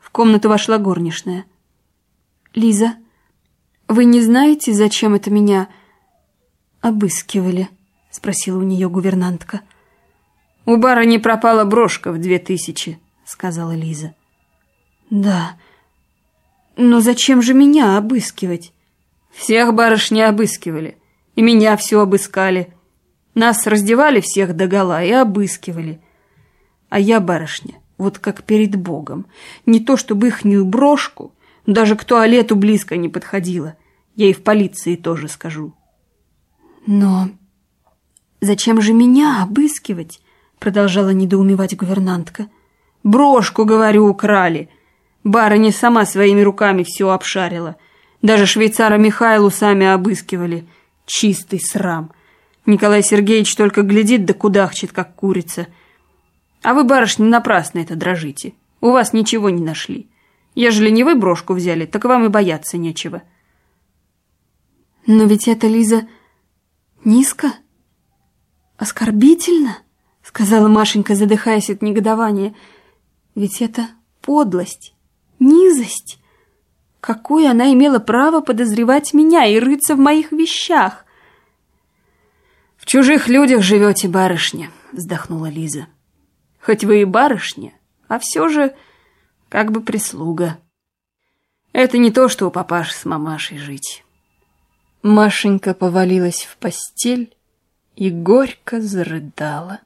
В комнату вошла горничная. «Лиза, вы не знаете, зачем это меня обыскивали?» — спросила у нее гувернантка. «У барыни пропала брошка в 2000, — сказала Лиза. «Да, но зачем же меня обыскивать?» «Всех барышни обыскивали, и меня все обыскали. Нас раздевали всех догола и обыскивали. А я, барышня, вот как перед Богом, не то чтобы ихнюю брошку, даже к туалету близко не подходила. Я и в полиции тоже скажу». «Но зачем же меня обыскивать?» — продолжала недоумевать гувернантка. «Брошку, говорю, украли. Барыня сама своими руками все обшарила. Даже швейцара Михайлу сами обыскивали. Чистый срам. Николай Сергеевич только глядит да кудахчет, как курица. А вы, барышни, напрасно это дрожите. У вас ничего не нашли. Ежели не вы брошку взяли, так вам и бояться нечего». «Но ведь это, Лиза, низко, оскорбительно», — сказала Машенька, задыхаясь от негодования. «Ведь это подлость, низость. Какое она имела право подозревать меня и рыться в моих вещах?» «В чужих людях живете, барышня», — вздохнула Лиза. «Хоть вы и барышня, а все же как бы прислуга. Это не то, что у папаши с мамашей жить». Машенька повалилась в постель и горько зарыдала.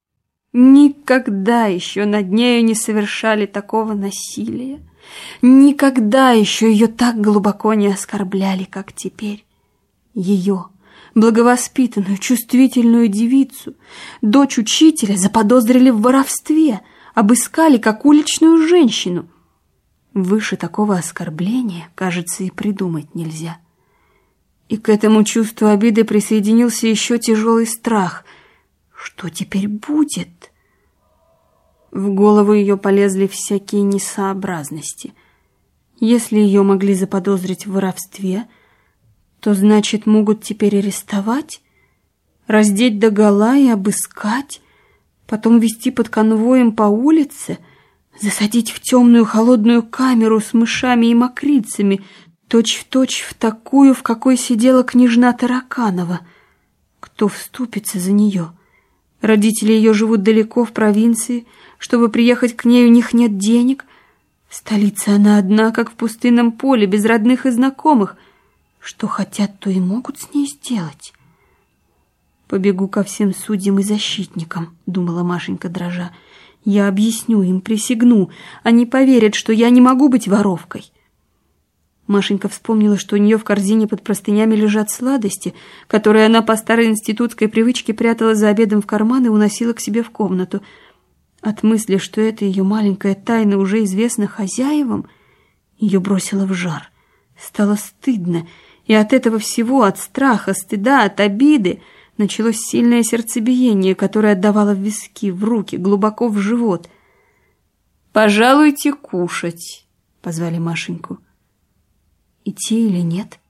Никогда еще над нею не совершали такого насилия. Никогда еще ее так глубоко не оскорбляли, как теперь. Ее, благовоспитанную, чувствительную девицу, дочь учителя, заподозрили в воровстве, обыскали как уличную женщину. Выше такого оскорбления, кажется, и придумать нельзя. И к этому чувству обиды присоединился еще тяжелый страх. Что теперь будет? В голову ее полезли всякие несообразности. Если ее могли заподозрить в воровстве, то, значит, могут теперь арестовать, раздеть догола и обыскать, потом вести под конвоем по улице, засадить в темную холодную камеру с мышами и мокрицами, точь-в-точь в такую, в какой сидела княжна Тараканова. Кто вступится за нее? Родители ее живут далеко в провинции. Чтобы приехать к ней, у них нет денег. В столице она одна, как в пустынном поле, без родных и знакомых. Что хотят, то и могут с ней сделать. «Побегу ко всем судьям и защитникам», — думала Машенька дрожа. «Я объясню им, присягну. Они поверят, что я не могу быть воровкой». Машенька вспомнила, что у нее в корзине под простынями лежат сладости, которые она по старой институтской привычке прятала за обедом в карман и уносила к себе в комнату. От мысли, что эта ее маленькая тайна уже известна хозяевам, ее бросило в жар. Стало стыдно, и от этого всего, от страха, стыда, от обиды, началось сильное сердцебиение, которое отдавало в виски, в руки, глубоко в живот. «Пожалуйте кушать», — позвали Машеньку. Идти или нет?